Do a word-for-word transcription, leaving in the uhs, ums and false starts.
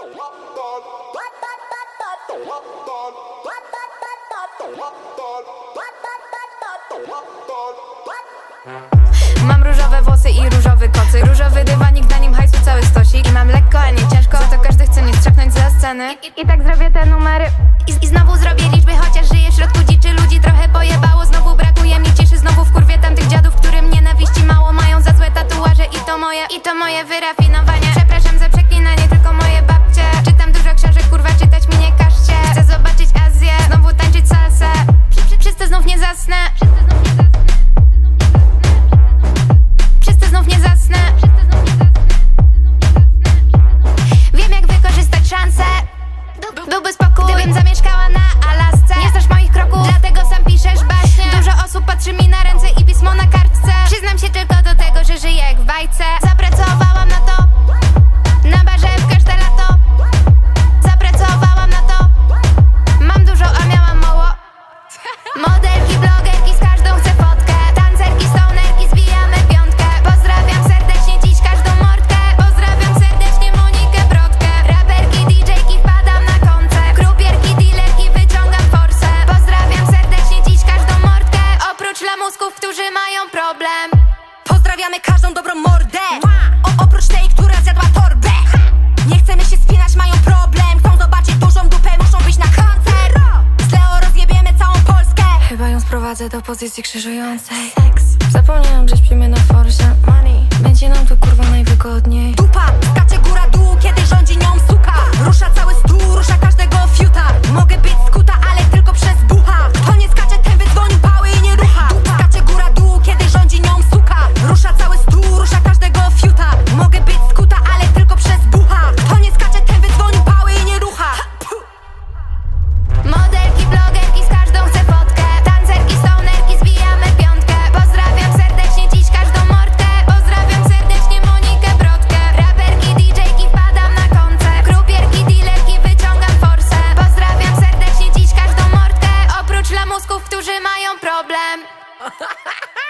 Mam różowe włosy i różowy kocyk, różowy dywanik, na nim hajsu cały stosik. I mam lekko, a nie ciężko, za to każdy chce mnie strzepnąć ze sceny. I, i tak zrobię te numery I, I znowu zrobię liczby, chociaż żyję w środku dziczy. Ludzi trochę pojebało, znowu brakuje mi ciszy. Znowu wkurwię tamtych dziadów, którym nienawiści mało mają za złe tatuaże. I to moje, i to moje wyrafinowanie. Przepraszam za przeklinanie, tylko moje babcie. Czytam dużo książek, kurwa, czytać mi nie każcie. Chcę zobaczyć Azję, znowu tańczyć salsę. Przy, przy, przez to znów nie zasnę. Przez to znów nie zasnę. Wiem, jak wykorzystać szansę. Byłby spokój, gdybym zamieszkała na Alasce. Nie znasz moich kroków, dlatego sam piszesz baśnie. Dużo osób patrzy mi na ręce i pismo na kartce. Przyznam się tylko do tego, że żyję jak w bajce. Zapracowałam na to, na barze w każde lato. Zapracowałam na to, mam dużo, a miałam mało. Modelki, blogerki, z każdą chcę fotkę. Tancerki, stonerki, zbijamy piątkę. Pozdrawiam serdecznie dziś każdą mordkę. Pozdrawiam serdecznie Monikę Brodkę. Raperki, didżejki, wpadam na koncert. Krupierki, dealerki, wyciągam forsę. Pozdrawiam serdecznie dziś każdą mordkę. Oprócz lamusków, którzy mają problem. Pozdrawiamy każdą dobrą mordę. O, oprócz tej, która zjadła torbę. Nie chcemy się spinać, mają problem. Chcą zobaczyć dużą dupę, muszą być na koncert. Z Leo rozjebiemy całą Polskę. Chyba ją sprowadzę do pozycji krzyżującej. Seks. Zapomniałam, że śpimy na forze. Money. Będzie nam tu kurwa najwygodniej. Dupa, skacze góra dół, kiedy rządzi nią suka. Rusza cały stół, rusza każdego fiuta. Mogę być skuta, ale tylko przez bucha. Kto nie skacze, ten wydzwonił pały i nie rucha. Dupa, skacze góra dół, kiedy rządzi nią suka. Rusza cały stół, rusza każdego fiuta. Mogę być skuta, ale tylko przez bucha. Kto nie skacze, ten wydzwonił pały i nie rucha. Modelki, blogerki, z każdą chcę fotkę. Tancerki, stonerki, zbijamy piątkę. Pozdrawiam serdecznie dziś każdą mordkę. Pozdrawiam serdecznie Monikę Brodkę. Raperki, didżejki, wpadam na koncert. Krupierki, dealerki, wyciągam forsę. Pozdrawiam serdecznie dziś każdą mordkę. Oprócz lamusków, którzy mają problem.